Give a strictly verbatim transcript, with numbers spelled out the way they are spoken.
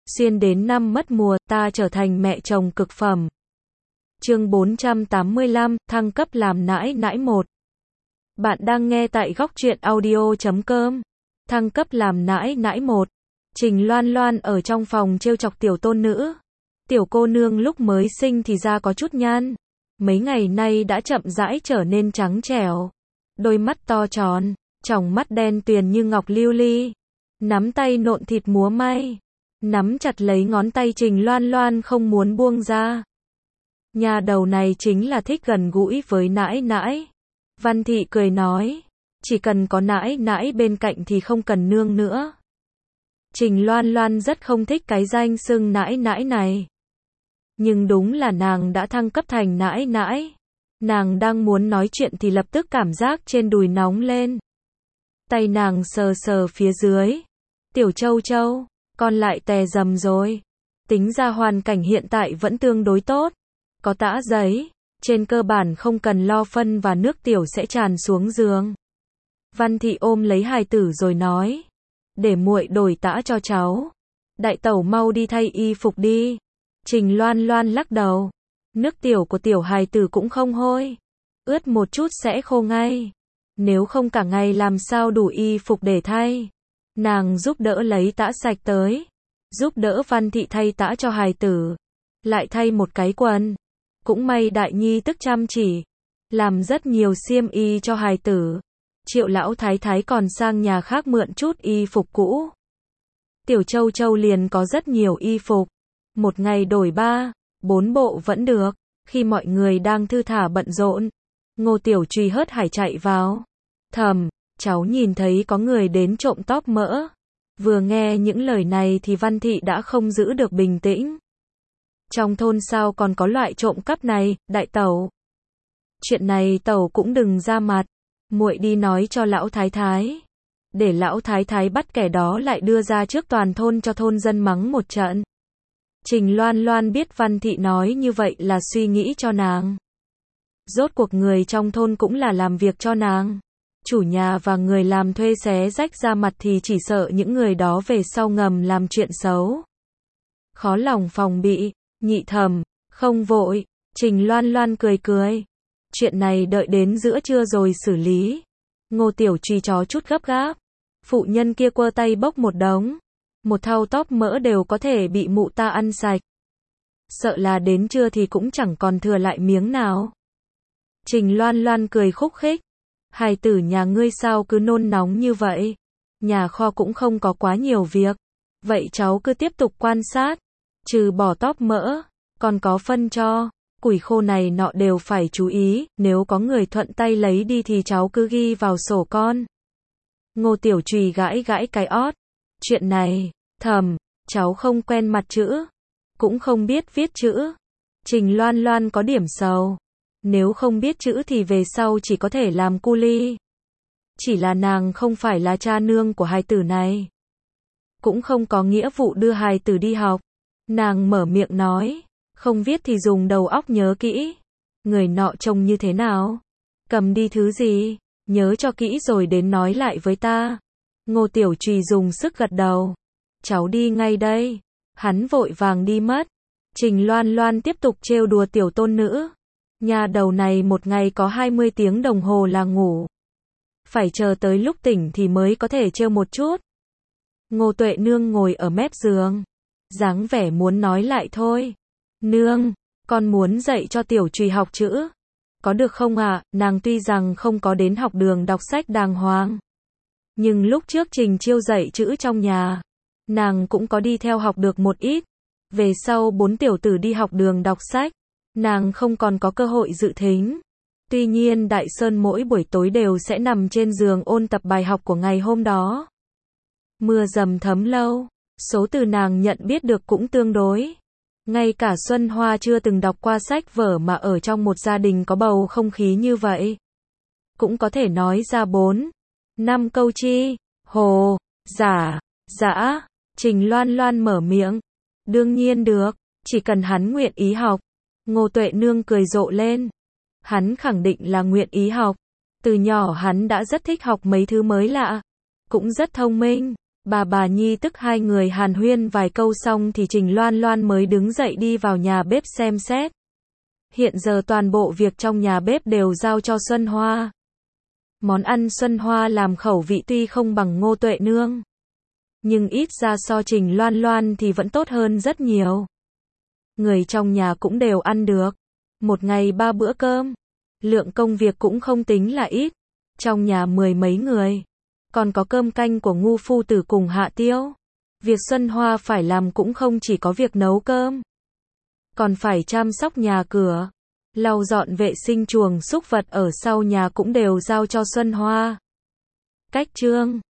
Xuyên đến năm mất mùa, ta trở thành mẹ chồng cực phẩm. Chương bốn trăm tám mươi lăm, thăng cấp làm nãi nãi một. Bạn đang nghe tại góc truyện audio chấm com. Thăng cấp làm nãi nãi một. Trình Loan Loan ở trong phòng trêu chọc tiểu tôn nữ. Tiểu cô nương lúc mới sinh thì da có chút nhăn, mấy ngày nay đã chậm rãi trở nên trắng trẻo. Đôi mắt to tròn, tròng mắt đen tuyền như ngọc lưu ly. Nắm tay nộn thịt múa may, nắm chặt lấy ngón tay Trình Loan Loan không muốn buông ra. Nhà đầu này chính là thích gần gũi với nãi nãi. Văn Thị cười nói, chỉ cần có nãi nãi bên cạnh thì không cần nương nữa. Trình Loan Loan rất không thích cái danh xưng nãi nãi này. Nhưng đúng là nàng đã thăng cấp thành nãi nãi. Nàng đang muốn nói chuyện thì lập tức cảm giác trên đùi nóng lên. Tay nàng sờ sờ phía dưới. Tiểu Châu Châu, con lại tè dầm rồi. Tính ra hoàn cảnh hiện tại vẫn tương đối tốt. Có tã giấy, trên cơ bản không cần lo phân và nước tiểu sẽ tràn xuống giường. Văn Thị ôm lấy hài tử rồi nói, để muội đổi tã cho cháu. Đại tẩu mau đi thay y phục đi. Trình Loan Loan lắc đầu. Nước tiểu của tiểu hài tử cũng không hôi. Ướt một chút sẽ khô ngay. Nếu không cả ngày làm sao đủ y phục để thay. Nàng giúp đỡ lấy tã sạch tới. Giúp đỡ Văn Thị thay tã cho hài tử. Lại thay một cái quần. Cũng may Đại Nhi tức chăm chỉ. Làm rất nhiều xiêm y cho hài tử. Triệu lão thái thái còn sang nhà khác mượn chút y phục cũ. Tiểu Châu Châu liền có rất nhiều y phục. Một ngày đổi ba, bốn bộ vẫn được. Khi mọi người đang thư thả bận rộn, Ngô Tiểu Truy hớt hải chạy vào. Thầm, cháu nhìn thấy có người đến trộm tóp mỡ. Vừa nghe những lời này thì Văn Thị đã không giữ được bình tĩnh. Trong thôn sao còn có loại trộm cắp này, đại tẩu. Chuyện này tẩu cũng đừng ra mặt. Muội đi nói cho lão thái thái. Để lão thái thái bắt kẻ đó lại đưa ra trước toàn thôn cho thôn dân mắng một trận. Trình Loan Loan biết Văn Thị nói như vậy là suy nghĩ cho nàng. Rốt cuộc người trong thôn cũng là làm việc cho nàng. Chủ nhà và người làm thuê xé rách ra mặt thì chỉ sợ những người đó về sau ngầm làm chuyện xấu. Khó lòng phòng bị, nhị thầm, không vội. Trình Loan Loan cười cười. Chuyện này đợi đến giữa trưa rồi xử lý. Ngô Tiểu Truy chó chút gấp gáp. Phụ nhân kia quơ tay bốc một đống. Một thau tóp mỡ đều có thể bị mụ ta ăn sạch. Sợ là đến trưa thì cũng chẳng còn thừa lại miếng nào. Trình Loan Loan cười khúc khích. Hài tử nhà ngươi sao cứ nôn nóng như vậy? Nhà kho cũng không có quá nhiều việc. Vậy cháu cứ tiếp tục quan sát. Trừ bỏ tóp mỡ, còn có phân cho. Củi khô này nọ đều phải chú ý. Nếu có người thuận tay lấy đi thì cháu cứ ghi vào sổ con. Ngô Tiểu Trùy gãi gãi cái ót. Chuyện này, thầm, cháu không quen mặt chữ. Cũng không biết viết chữ. Trình Loan Loan có điểm sầu. Nếu không biết chữ thì về sau chỉ có thể làm cu li. Chỉ là nàng không phải là cha nương của hài tử này. Cũng không có nghĩa vụ đưa hài tử đi học. Nàng mở miệng nói. Không viết thì dùng đầu óc nhớ kỹ. Người nọ trông như thế nào? Cầm đi thứ gì? Nhớ cho kỹ rồi đến nói lại với ta. Ngô Tiểu Trùy dùng sức gật đầu. Cháu đi ngay đây. Hắn vội vàng đi mất. Trình Loan Loan tiếp tục trêu đùa tiểu tôn nữ. Nhà đầu này một ngày có hai mươi tiếng đồng hồ là ngủ. Phải chờ tới lúc tỉnh thì mới có thể trêu một chút. Ngô Tuệ Nương ngồi ở mép giường. Dáng vẻ muốn nói lại thôi. Nương, con muốn dạy cho Tiểu Trùy học chữ. Có được không ạ? À? Nàng tuy rằng không có đến học đường đọc sách đàng hoàng. Nhưng lúc trước Trình Chiêu dạy chữ trong nhà, nàng cũng có đi theo học được một ít. Về sau bốn tiểu tử đi học đường đọc sách, nàng không còn có cơ hội dự thính. Tuy nhiên Đại Sơn mỗi buổi tối đều sẽ nằm trên giường ôn tập bài học của ngày hôm đó. Mưa dầm thấm lâu, số từ nàng nhận biết được cũng tương đối. Ngay cả Xuân Hoa chưa từng đọc qua sách vở mà ở trong một gia đình có bầu không khí như vậy. Cũng có thể nói ra bốn, năm câu chi, hồ, giả, dã. Trình Loan Loan mở miệng. Đương nhiên được, chỉ cần hắn nguyện ý học. Ngô Tuệ Nương cười rộ lên. Hắn khẳng định là nguyện ý học. Từ nhỏ hắn đã rất thích học mấy thứ mới lạ. Cũng rất thông minh. Bà bà Nhi tức hai người hàn huyên vài câu xong thì Trình Loan Loan mới đứng dậy đi vào nhà bếp xem xét. Hiện giờ toàn bộ việc trong nhà bếp đều giao cho Xuân Hoa. Món ăn Xuân Hoa làm khẩu vị tuy không bằng Ngô Tuệ Nương, nhưng ít ra so Trình Loan Loan thì vẫn tốt hơn rất nhiều. Người trong nhà cũng đều ăn được. Một ngày ba bữa cơm. Lượng công việc cũng không tính là ít. Trong nhà mười mấy người. Còn có cơm canh của Ngu phu tử cùng Hạ Tiêu. Việc Xuân Hoa phải làm cũng không chỉ có việc nấu cơm. Còn phải chăm sóc nhà cửa. Lau dọn vệ sinh chuồng súc vật ở sau nhà cũng đều giao cho Xuân Hoa. Cách chương